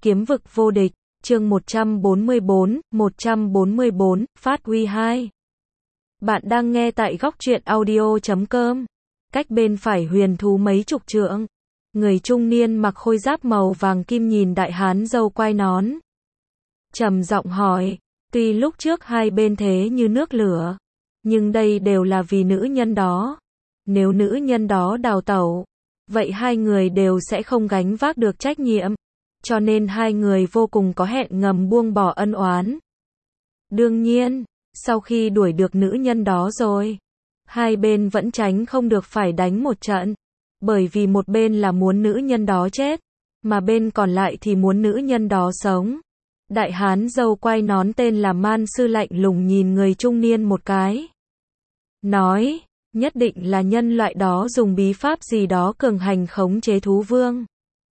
Kiếm vực vô địch, chương 144, phát huy 2. Bạn đang nghe tại góc truyện audio.com. Cách bên phải huyền thú mấy chục trượng. Người trung niên mặc khôi giáp màu vàng kim nhìn đại hán râu quai nón. Trầm giọng hỏi, tuy lúc trước hai bên thế như nước lửa, nhưng đây đều là vì nữ nhân đó. Nếu nữ nhân đó đào tẩu, vậy hai người đều sẽ không gánh vác được trách nhiệm. Cho nên hai người vô cùng có hẹn ngầm buông bỏ ân oán. Đương nhiên, sau khi đuổi được nữ nhân đó rồi, hai bên vẫn tránh không được phải đánh một trận. Bởi vì một bên là muốn nữ nhân đó chết, mà bên còn lại thì muốn nữ nhân đó sống. Đại hán râu quai nón tên là Man Sư lạnh lùng nhìn người trung niên một cái. Nói, nhất định là nhân loại đó dùng bí pháp gì đó cường hành khống chế thú vương.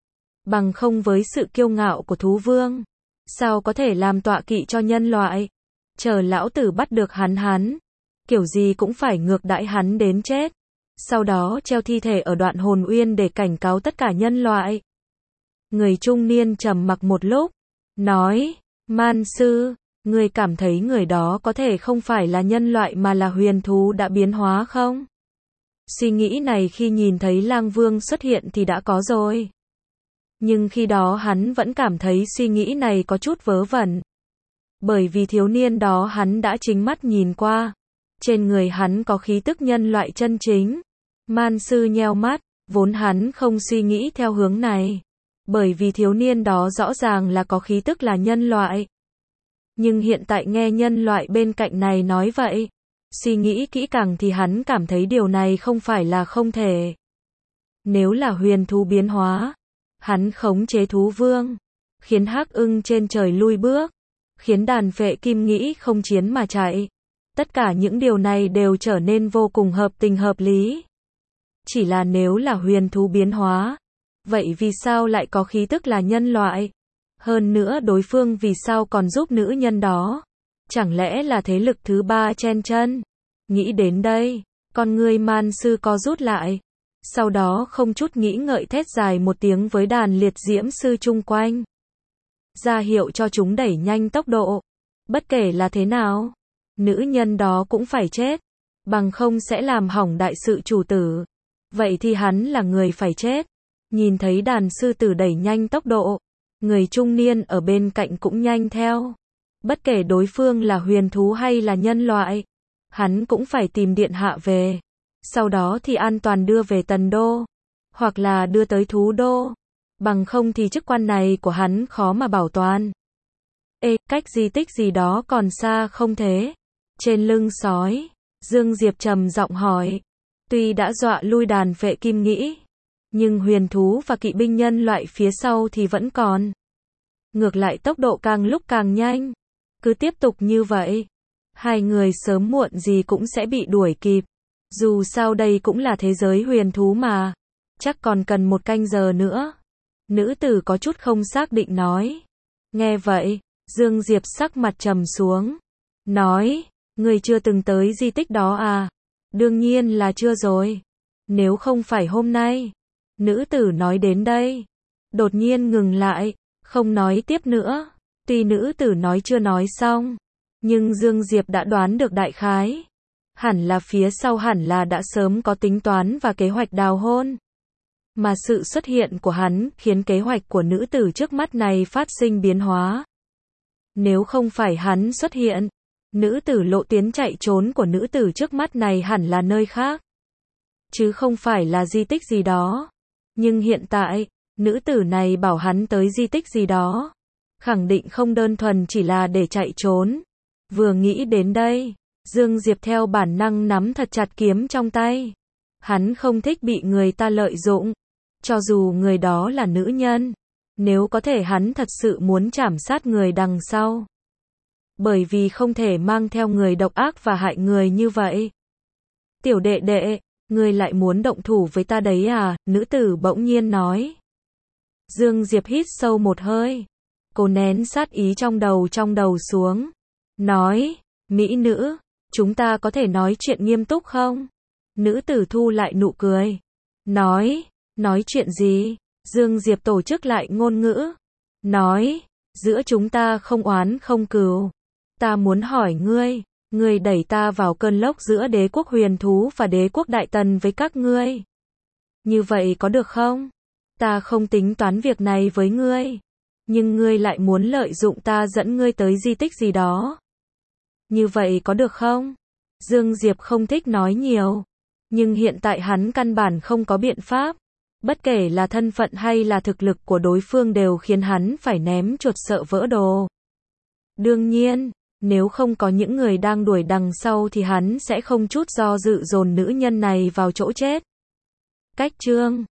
Bằng không với sự kiêu ngạo của thú vương, sao có thể làm tọa kỵ cho nhân loại? Chờ lão tử bắt được hắn, kiểu gì cũng phải ngược đãi hắn đến chết. Sau đó treo thi thể ở đoạn hồn uyên để cảnh cáo tất cả nhân loại. Người trung niên trầm mặc một lúc, nói, Man Sư, ngươi cảm thấy người đó có thể không phải là nhân loại mà là huyền thú đã biến hóa không? Suy nghĩ này khi nhìn thấy Lang Vương xuất hiện thì đã có rồi. Nhưng khi đó hắn vẫn cảm thấy suy nghĩ này có chút vớ vẩn. Bởi vì thiếu niên đó hắn đã chính mắt nhìn qua. Trên người hắn có khí tức nhân loại chân chính. Man Sư nheo mắt, vốn hắn không suy nghĩ theo hướng này. Bởi vì thiếu niên đó rõ ràng là có khí tức là nhân loại. Nhưng hiện tại nghe nhân loại bên cạnh này nói vậy. Suy nghĩ kỹ càng thì hắn cảm thấy điều này không phải là không thể. Nếu là huyền thú biến hóa, hắn khống chế thú vương, khiến hắc ưng trên trời lui bước, khiến đàn phệ kim nghĩ không chiến mà chạy. Tất cả những điều này đều trở nên vô cùng hợp tình hợp lý. Chỉ là nếu là huyền thú biến hóa, vậy vì sao lại có khí tức là nhân loại? Hơn nữa đối phương vì sao còn giúp nữ nhân đó? Chẳng lẽ là thế lực thứ ba chen chân? Nghĩ đến đây, con người Man Sư co rút lại. Sau đó không chút nghĩ ngợi thét dài một tiếng với đàn liệt diễm sư chung quanh. Ra hiệu cho chúng đẩy nhanh tốc độ. Bất kể là thế nào, nữ nhân đó cũng phải chết. Bằng không sẽ làm hỏng đại sự chủ tử. Vậy thì hắn là người phải chết. Nhìn thấy đàn sư tử đẩy nhanh tốc độ, người trung niên ở bên cạnh cũng nhanh theo. Bất kể đối phương là huyền thú hay là nhân loại, hắn cũng phải tìm điện hạ về. Sau đó thì an toàn đưa về Tần Đô, hoặc là đưa tới Thú Đô. Bằng không thì chức quan này của hắn khó mà bảo toàn. Cách di tích gì đó còn xa không thế? Trên lưng sói, Dương Diệp trầm giọng hỏi. Tuy đã dọa lui đàn phệ kim nghĩ, nhưng huyền thú và kỵ binh nhân loại phía sau thì vẫn còn. Ngược lại tốc độ càng lúc càng nhanh. Cứ tiếp tục như vậy, hai người sớm muộn gì cũng sẽ bị đuổi kịp. Dù sao đây cũng là thế giới huyền thú mà. Chắc còn cần 1 canh giờ nữa. Nữ tử có chút không xác định nói. Nghe vậy, Dương Diệp sắc mặt trầm xuống. Nói, người chưa từng tới di tích đó à? Đương nhiên là chưa rồi. Nếu không phải hôm nay. Nữ tử nói đến đây. Đột nhiên ngừng lại, không nói tiếp nữa. Tuy nữ tử nói chưa nói xong, nhưng Dương Diệp đã đoán được đại khái. Hẳn là phía sau hẳn là đã sớm có tính toán và kế hoạch đào hôn. Mà sự xuất hiện của hắn khiến kế hoạch của nữ tử trước mắt này phát sinh biến hóa. Nếu không phải hắn xuất hiện, nữ tử lộ tuyến chạy trốn của nữ tử trước mắt này hẳn là nơi khác. Chứ không phải là di tích gì đó. Nhưng hiện tại, nữ tử này bảo hắn tới di tích gì đó. Khẳng định không đơn thuần chỉ là để chạy trốn. Vừa nghĩ đến đây, Dương Diệp theo bản năng nắm thật chặt kiếm trong tay. Hắn không thích bị người ta lợi dụng. Cho dù người đó là nữ nhân. Nếu có thể hắn thật sự muốn trảm sát người đằng sau. Bởi vì không thể mang theo người độc ác và hại người như vậy. Tiểu đệ đệ, ngươi lại muốn động thủ với ta đấy à? Nữ tử bỗng nhiên nói. Dương Diệp hít sâu một hơi. Cô nén sát ý trong đầu xuống. Nói, mỹ nữ, chúng ta có thể nói chuyện nghiêm túc không? Nữ tử thu lại nụ cười. Nói chuyện gì? Dương Diệp tổ chức lại ngôn ngữ. nói, giữa chúng ta không oán không cừu. Ta muốn hỏi ngươi, ngươi đẩy ta vào cơn lốc giữa đế quốc huyền thú và đế quốc đại tần với các ngươi. Như vậy có được không? Ta không tính toán việc này với ngươi. Nhưng ngươi lại muốn lợi dụng ta dẫn ngươi tới di tích gì đó. Như vậy có được không? Dương Diệp không thích nói nhiều. Nhưng hiện tại hắn căn bản không có biện pháp. Bất kể là thân phận hay là thực lực của đối phương đều khiến hắn phải ném chuột sợ vỡ đồ. Đương nhiên, nếu không có những người đang đuổi đằng sau thì hắn sẽ không chút do dự dồn nữ nhân này vào chỗ chết. Cách chương